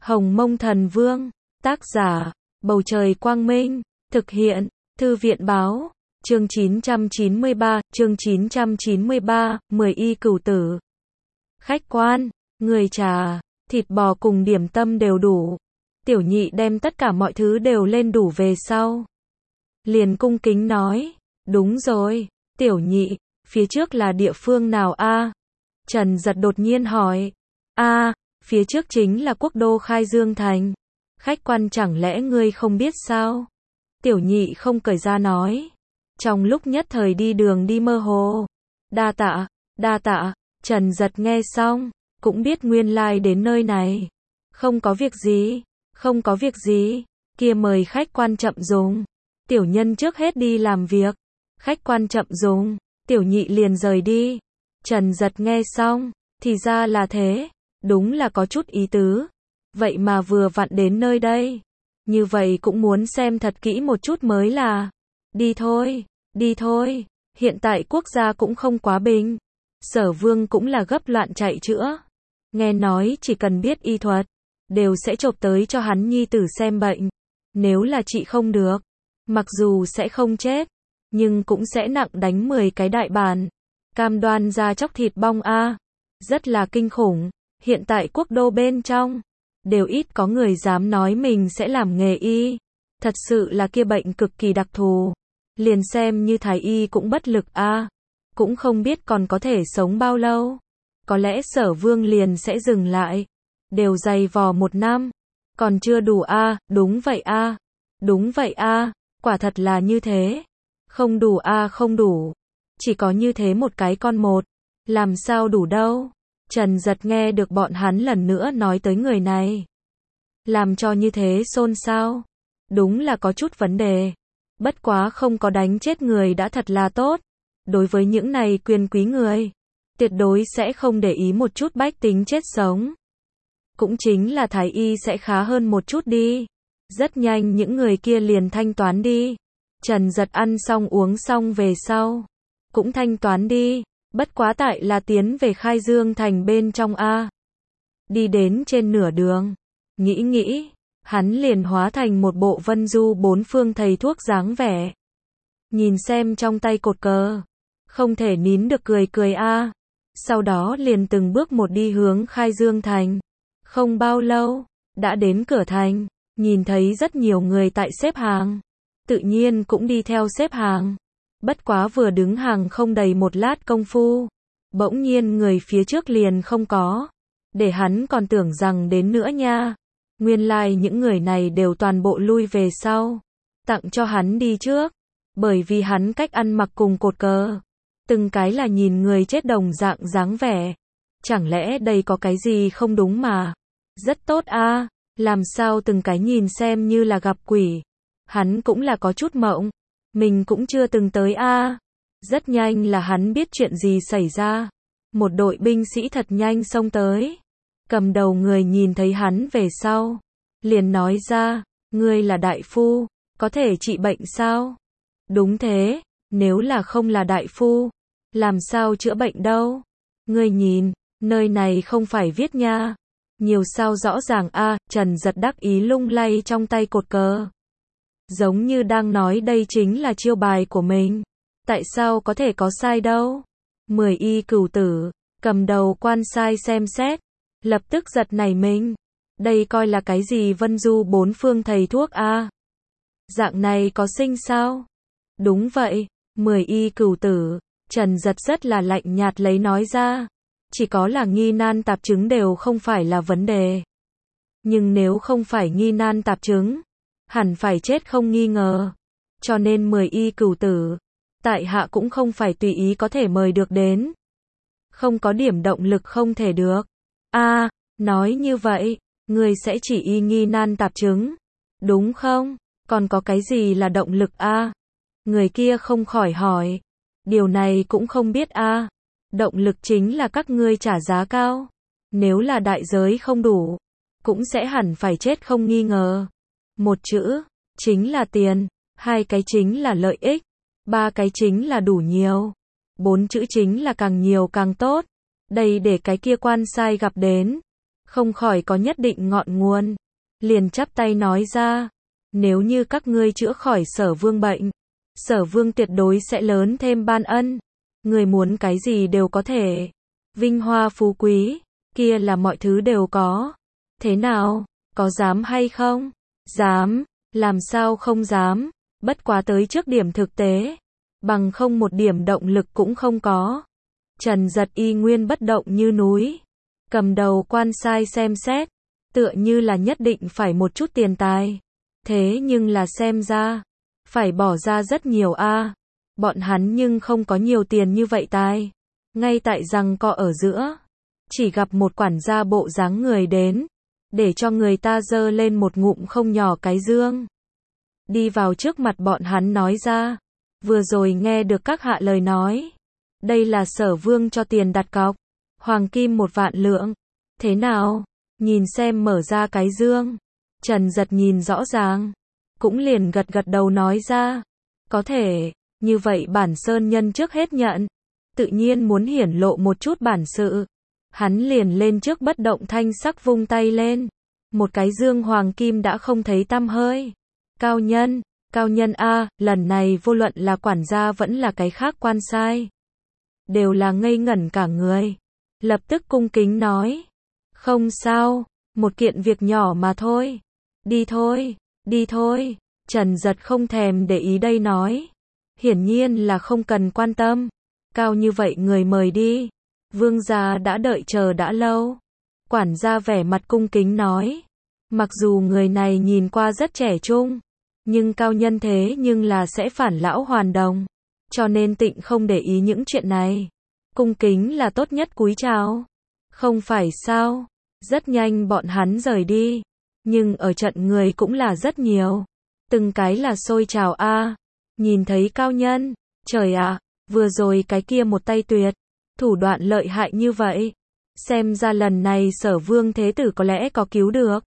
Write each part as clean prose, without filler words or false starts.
Hồng Mông Thần Vương, tác giả, Bầu Trời Quang Minh, thực hiện, Thư viện Báo, chương 993, 10 y cửu tử. Khách quan, người trà, thịt bò cùng điểm tâm đều đủ. Tiểu nhị đem tất cả mọi thứ đều lên đủ về sau. Liền cung kính nói, đúng rồi, tiểu nhị, phía trước là địa phương nào a? Trần Giật đột nhiên hỏi, phía trước chính là quốc đô Khai Dương Thành. Khách quan chẳng lẽ ngươi không biết sao? Tiểu nhị không cởi ra nói. Trong lúc nhất thời đi đường đi mơ hồ. Đa tạ, Trần Giật nghe xong, cũng biết nguyên lai đến nơi này. Không có việc gì, kia mời khách quan chậm dùng. Tiểu nhân trước hết đi làm việc. Khách quan chậm dùng, tiểu nhị liền rời đi. Trần Giật nghe xong, thì ra là thế, đúng là có chút ý tứ. Vậy mà vừa vặn đến nơi đây. Như vậy cũng muốn xem thật kỹ một chút mới là. Đi thôi, hiện tại quốc gia cũng không quá bình. Sở Vương cũng là gấp loạn chạy chữa. Nghe nói chỉ cần biết y thuật, đều sẽ chộp tới cho hắn nhi tử xem bệnh. Nếu là trị không được, mặc dù sẽ không chết, nhưng cũng sẽ nặng đánh 10 cái đại bản. Cam đoan ra chóc thịt bong a. Rất là kinh khủng. Hiện tại quốc đô bên trong, đều ít có người dám nói mình sẽ làm nghề y. Thật sự là kia bệnh cực kỳ đặc thù. Liền xem như thái y cũng bất lực a. Cũng không biết còn có thể sống bao lâu. Có lẽ Sở Vương liền sẽ dừng lại. Đều dày vò 1 năm. Còn chưa đủ a. Đúng vậy a. Quả thật là như thế. Không đủ a, không đủ. Chỉ có như thế một cái con một. Làm sao đủ đâu. Trần Giật nghe được bọn hắn lần nữa nói tới người này. Làm cho như thế xôn xao. Đúng là có chút vấn đề. Bất quá không có đánh chết người đã thật là tốt. Đối với những này quyền quý người, tuyệt đối sẽ không để ý một chút bách tính chết sống. Cũng chính là thái y sẽ khá hơn một chút đi. Rất nhanh những người kia liền thanh toán đi. Trần Giật ăn xong uống xong về sau, cũng thanh toán đi. Bất quá tại là tiến về Khai Dương Thành bên trong a. Đi đến trên nửa đường, nghĩ, hắn liền hóa thành một bộ vân du 4 phương thầy thuốc dáng vẻ. Nhìn xem trong tay cột cờ, không thể nín được cười a. Sau đó liền từng bước một đi hướng Khai Dương Thành. Không bao lâu, đã đến cửa thành, nhìn thấy rất nhiều người tại xếp hàng. Tự nhiên cũng đi theo xếp hàng. Bất quá vừa đứng hàng không đầy một lát công phu, bỗng nhiên người phía trước liền không có. Để hắn còn tưởng rằng đến nữa nha. Nguyên lai những người này đều toàn bộ lui về sau, tặng cho hắn đi trước. Bởi vì hắn cách ăn mặc cùng cột cờ, từng cái là nhìn người chết đồng dạng dáng vẻ. Chẳng lẽ đây có cái gì không đúng mà. Rất tốt a. Làm sao từng cái nhìn xem như là gặp quỷ. Hắn cũng là có chút mộng. Mình cũng chưa từng tới a. Rất nhanh là hắn biết chuyện gì xảy ra. Một đội binh sĩ thật nhanh xông tới. Cầm đầu người nhìn thấy hắn về sau, liền nói ra, ngươi là đại phu, có thể trị bệnh sao? Đúng thế, nếu là không là đại phu, làm sao chữa bệnh đâu? Ngươi nhìn, nơi này không phải viết nha. Nhiều sao rõ ràng a. Trần Giật đắc ý lung lay trong tay cột cờ. Giống như đang nói đây chính là chiêu bài của mình. Tại sao có thể có sai đâu? 10 y cửu tử, cầm đầu quan sai xem xét, lập tức giật nảy mình. Đây coi là cái gì vân du 4 phương thầy thuốc a? Dạng này có sinh sao? Đúng vậy, 10 y cửu tử. Trần Giật rất là lạnh nhạt lấy nói ra. Chỉ có là nghi nan tạp chứng đều không phải là vấn đề. Nhưng nếu không phải nghi nan tạp chứng, hẳn phải chết không nghi ngờ. Cho nên 10 y cửu tử, tại hạ cũng không phải tùy ý có thể mời được đến. Không có điểm động lực không thể được. Nói như vậy, người sẽ chỉ y nghi nan tạp chứng, đúng không? Còn có cái gì là động lực a? Người kia không khỏi hỏi. Điều này cũng không biết a. Động lực chính là các ngươi trả giá cao. Nếu là đại giới không đủ, cũng sẽ hẳn phải chết không nghi ngờ. 1 chữ, chính là tiền. 2 cái chính là lợi ích. 3 cái chính là đủ nhiều. 4 chữ chính là càng nhiều càng tốt. Đây để cái kia quan sai gặp đến. không khỏi có nhất định ngọn nguồn, liền chắp tay nói ra, nếu như các ngươi chữa khỏi Sở Vương bệnh, Sở Vương tuyệt đối sẽ lớn thêm ban ân, người muốn cái gì đều có thể, vinh hoa phú quý, kia là mọi thứ đều có. Thế nào, có dám hay không? Dám, làm sao không dám, bất quá tới trước điểm thực tế, bằng không một điểm động lực cũng không có. Trần Giật y nguyên bất động như núi, cầm đầu quan sai xem xét, tựa như là nhất định phải một chút tiền tài. Thế nhưng là xem ra, phải bỏ ra rất nhiều a. Bọn hắn nhưng không có nhiều tiền như vậy tài. Ngay tại giằng co ở giữa, chỉ gặp một quản gia bộ dáng người đến, để cho người ta giơ lên một ngụm không nhỏ cái dương. Đi vào trước mặt bọn hắn nói ra, vừa rồi nghe được các hạ lời nói, đây là Sở Vương cho tiền đặt cọc, hoàng kim 1 vạn lượng. Thế nào? Nhìn xem mở ra cái dương. Trần Giật nhìn rõ ràng, cũng liền gật gật đầu nói ra, có thể, như vậy bản sơn nhân trước hết nhận, tự nhiên muốn hiển lộ một chút bản sự. Hắn liền lên trước bất động thanh sắc vung tay lên, một cái dương hoàng kim đã không thấy tăm hơi. Cao nhân a, lần này vô luận là quản gia vẫn là cái khác quan sai, đều là ngây ngẩn cả người, lập tức cung kính nói, không sao, một kiện việc nhỏ mà thôi, đi thôi, đi thôi. Trần Giật không thèm để ý đây nói, hiển nhiên là không cần quan tâm, cao như vậy người mời đi, vương gia đã đợi chờ đã lâu. Quản gia vẻ mặt cung kính nói, mặc dù người này nhìn qua rất trẻ trung, nhưng cao nhân thế nhưng là sẽ phản lão hoàn đồng, cho nên tịnh không để ý những chuyện này. Cung kính là tốt nhất cúi chào. Không phải sao? Rất nhanh bọn hắn rời đi, nhưng ở trận người cũng là rất nhiều, từng cái là xôi chào a. Nhìn thấy cao nhân, trời ạ, vừa rồi cái kia một tay tuyệt, thủ đoạn lợi hại như vậy, xem ra lần này Sở Vương thế tử có lẽ có cứu được.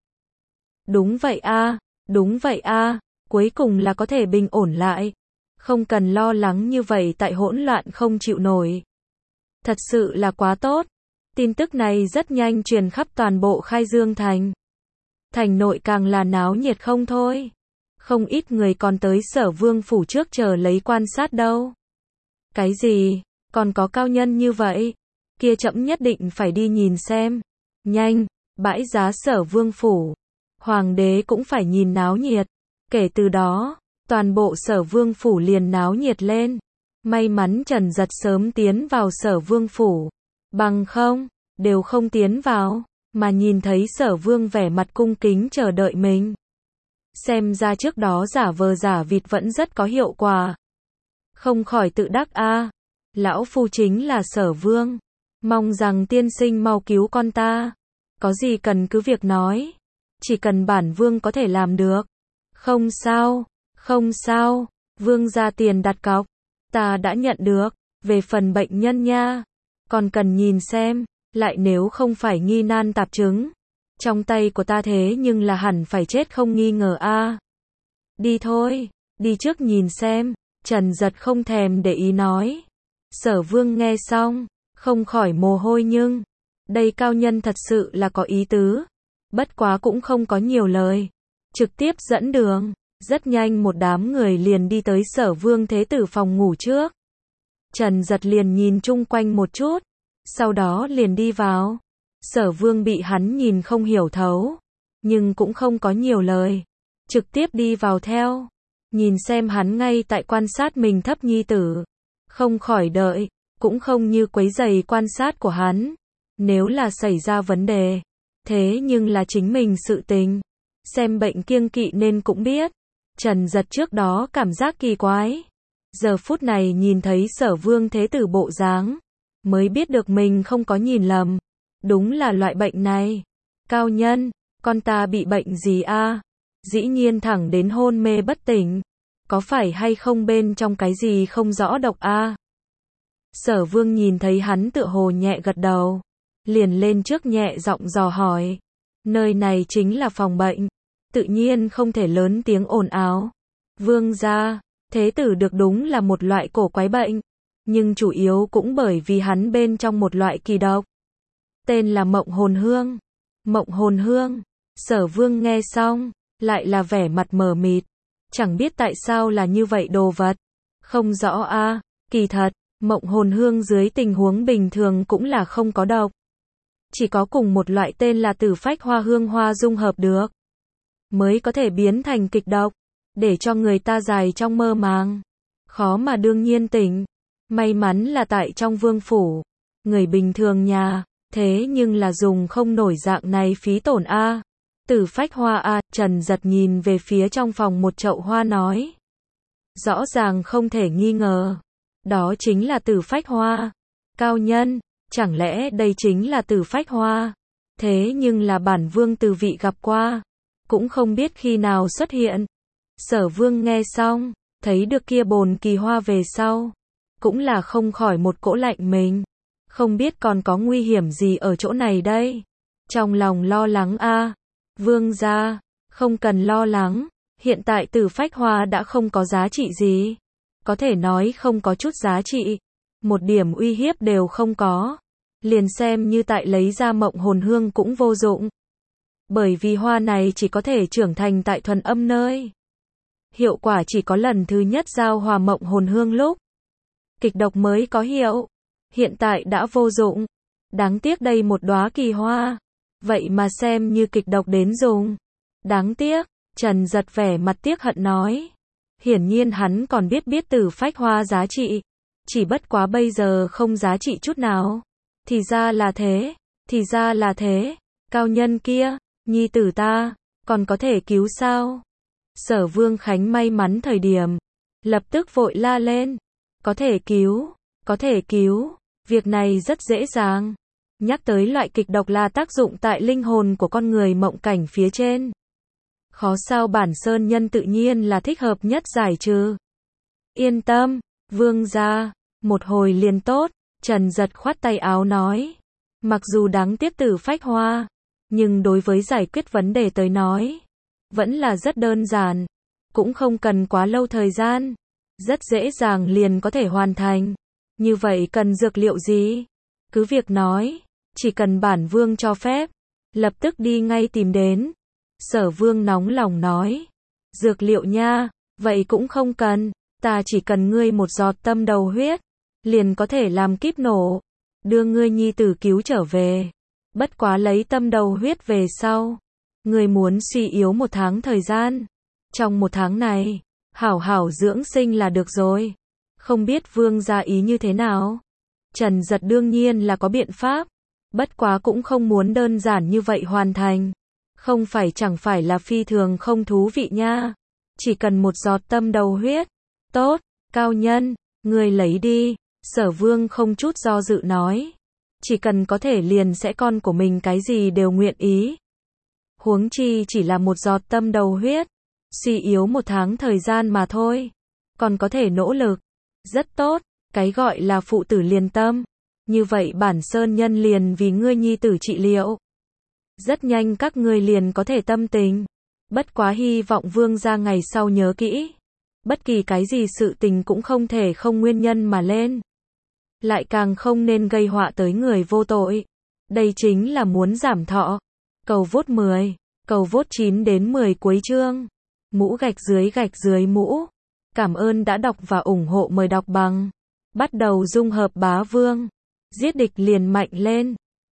Đúng vậy a, đúng vậy a, cuối cùng là có thể bình ổn lại, không cần lo lắng như vậy tại hỗn loạn không chịu nổi. Thật sự là quá tốt. Tin tức này rất nhanh truyền khắp toàn bộ Khai Dương thành. Thành nội càng là náo nhiệt không thôi. Không ít người còn tới Sở Vương phủ trước chờ lấy quan sát đâu. Cái gì? Còn có cao nhân như vậy? Kia trẫm nhất định phải đi nhìn xem. Nhanh, bãi giá Sở Vương phủ. Hoàng đế cũng phải nhìn náo nhiệt. Kể từ đó, toàn bộ Sở Vương phủ liền náo nhiệt lên. May mắn Trần Giật sớm tiến vào Sở Vương phủ, bằng không, đều không tiến vào, mà nhìn thấy Sở Vương vẻ mặt cung kính chờ đợi mình. Xem ra trước đó giả vờ giả vịt vẫn rất có hiệu quả. Không khỏi tự đắc a, lão phu chính là Sở Vương, mong rằng tiên sinh mau cứu con ta. Có gì cần cứ việc nói, chỉ cần bản vương có thể làm được. Không sao, không sao, vương ra tiền đặt cọc, ta đã nhận được, về phần bệnh nhân nha, còn cần nhìn xem, lại nếu không phải nghi nan tạp chứng, trong tay của ta thế nhưng là hẳn phải chết không nghi ngờ a. Đi thôi, đi trước nhìn xem. Trần Giật không thèm để ý nói. Sở Vương nghe xong, không khỏi mồ hôi nhưng, đây cao nhân thật sự là có ý tứ, bất quá cũng không có nhiều lời, trực tiếp dẫn đường. Rất nhanh một đám người liền đi tới Sở Vương thế tử phòng ngủ trước. Trần Giật liền nhìn chung quanh một chút, sau đó liền đi vào. Sở Vương bị hắn nhìn không hiểu thấu, nhưng cũng không có nhiều lời, trực tiếp đi vào theo. Nhìn xem hắn ngay tại quan sát mình thấp nhi tử, không khỏi đợi, cũng không như quấy rầy quan sát của hắn. Nếu là xảy ra vấn đề, thế nhưng là chính mình sự tình, xem bệnh kiêng kỵ nên cũng biết. Trần Giật trước đó cảm giác kỳ quái, giờ phút này nhìn thấy Sở Vương thế tử bộ dáng, mới biết được mình không có nhìn lầm, đúng là loại bệnh này. Cao nhân, con ta bị bệnh gì a? Dĩ nhiên thẳng đến hôn mê bất tỉnh, có phải hay không bên trong cái gì không rõ độc a? Sở Vương nhìn thấy hắn tựa hồ nhẹ gật đầu, liền lên trước nhẹ giọng dò hỏi. Nơi này chính là phòng bệnh, tự nhiên không thể lớn tiếng ồn ào. Vương gia, thế tử được đúng là một loại cổ quái bệnh, nhưng chủ yếu cũng bởi vì hắn bên trong một loại kỳ độc, tên là mộng hồn hương. Mộng hồn hương. Sở Vương nghe xong, lại là vẻ mặt mờ mịt. Chẳng biết tại sao là như vậy đồ vật. Không rõ a, kỳ thật, mộng hồn hương dưới tình huống bình thường cũng là không có độc. Chỉ có cùng một loại tên là tử phách hoa hương hoa dung hợp được, mới có thể biến thành kịch độc, để cho người ta dài trong mơ màng, khó mà đương nhiên tỉnh. May mắn là tại trong vương phủ, người bình thường nhà, thế nhưng là dùng không nổi dạng này phí tổn a. Tử phách hoa a, Trần Giật nhìn về phía trong phòng một chậu hoa nói. Rõ ràng không thể nghi ngờ, đó chính là tử phách hoa. Cao nhân, chẳng lẽ đây chính là tử phách hoa? Thế nhưng là bản vương từ vị gặp qua, cũng không biết khi nào xuất hiện. Sở Vương nghe xong, thấy được kia bồn kỳ hoa về sau, cũng là không khỏi một cỗ lạnh mình. Không biết còn có nguy hiểm gì ở chỗ này đây. Trong lòng lo lắng a. Vương gia, không cần lo lắng, hiện tại tử phách hoa đã không có giá trị gì. Có thể nói không có chút giá trị, một điểm uy hiếp đều không có. Liền xem như tại lấy ra mộng hồn hương cũng vô dụng. Bởi vì hoa này chỉ có thể trưởng thành tại thuần âm nơi. Hiệu quả chỉ có lần thứ nhất giao hòa mộng hồn hương lúc kịch độc mới có hiệu. Hiện tại đã vô dụng. Đáng tiếc đây một đóa kỳ hoa, vậy mà xem như kịch độc đến dùng. Đáng tiếc, Trần Giật vẻ mặt tiếc hận nói. Hiển nhiên hắn còn biết tử phách hoa giá trị, chỉ bất quá bây giờ không giá trị chút nào. Thì ra là thế, thì ra là thế. Cao nhân kia, nhi tử ta, còn có thể cứu sao? Sở Vương Khánh may mắn thời điểm, lập tức vội la lên. Có thể cứu, có thể cứu, việc này rất dễ dàng. Nhắc tới loại kịch độc là tác dụng tại linh hồn của con người mộng cảnh phía trên. Khó sao bản sơn nhân tự nhiên là thích hợp nhất giải trừ. Yên tâm, vương gia, một hồi liền tốt. Trần Giật khoát tay áo nói. Mặc dù đáng tiếc tử phách hoa, nhưng đối với giải quyết vấn đề tới nói, vẫn là rất đơn giản, cũng không cần quá lâu thời gian, rất dễ dàng liền có thể hoàn thành. Như vậy cần dược liệu gì? Cứ việc nói, chỉ cần bản vương cho phép, lập tức đi ngay tìm đến. Sở Vương nóng lòng nói. Dược liệu nha, vậy cũng không cần, ta chỉ cần ngươi một giọt tâm đầu huyết, liền có thể làm kíp nổ, đưa ngươi nhi tử cứu trở về. Bất quá lấy tâm đầu huyết về sau, ngươi muốn suy yếu 1 tháng thời gian. Trong 1 tháng này, hảo hảo dưỡng sinh là được rồi. Không biết vương gia ý như thế nào? Trần Giật đương nhiên là có biện pháp, bất quá cũng không muốn đơn giản như vậy hoàn thành. Không phải chẳng phải là phi thường không thú vị nha. Chỉ cần một giọt tâm đầu huyết. Tốt, cao nhân, ngươi lấy đi. Sở Vương không chút do dự nói. Chỉ cần có thể liền sẽ con của mình cái gì đều nguyện ý. Huống chi chỉ là một giọt tâm đầu huyết, suy yếu 1 tháng thời gian mà thôi. Còn có thể nỗ lực. Rất tốt, cái gọi là phụ tử liền tâm. Như vậy bản sơn nhân liền vì ngươi nhi tử trị liệu. Rất nhanh các ngươi liền có thể tâm tình. Bất quá hy vọng vương gia ngày sau nhớ kỹ. Bất kỳ cái gì sự tình cũng không thể không nguyên nhân mà lên. Lại càng không nên gây họa tới người vô tội. Đây chính là muốn giảm thọ. Cầu vote 10, cầu vote 9 đến 10 cuối chương. Mũ gạch dưới mũ. Cảm ơn đã đọc và ủng hộ, mời đọc bằng. Bắt đầu dung hợp bá vương. Giết địch liền mạnh lên.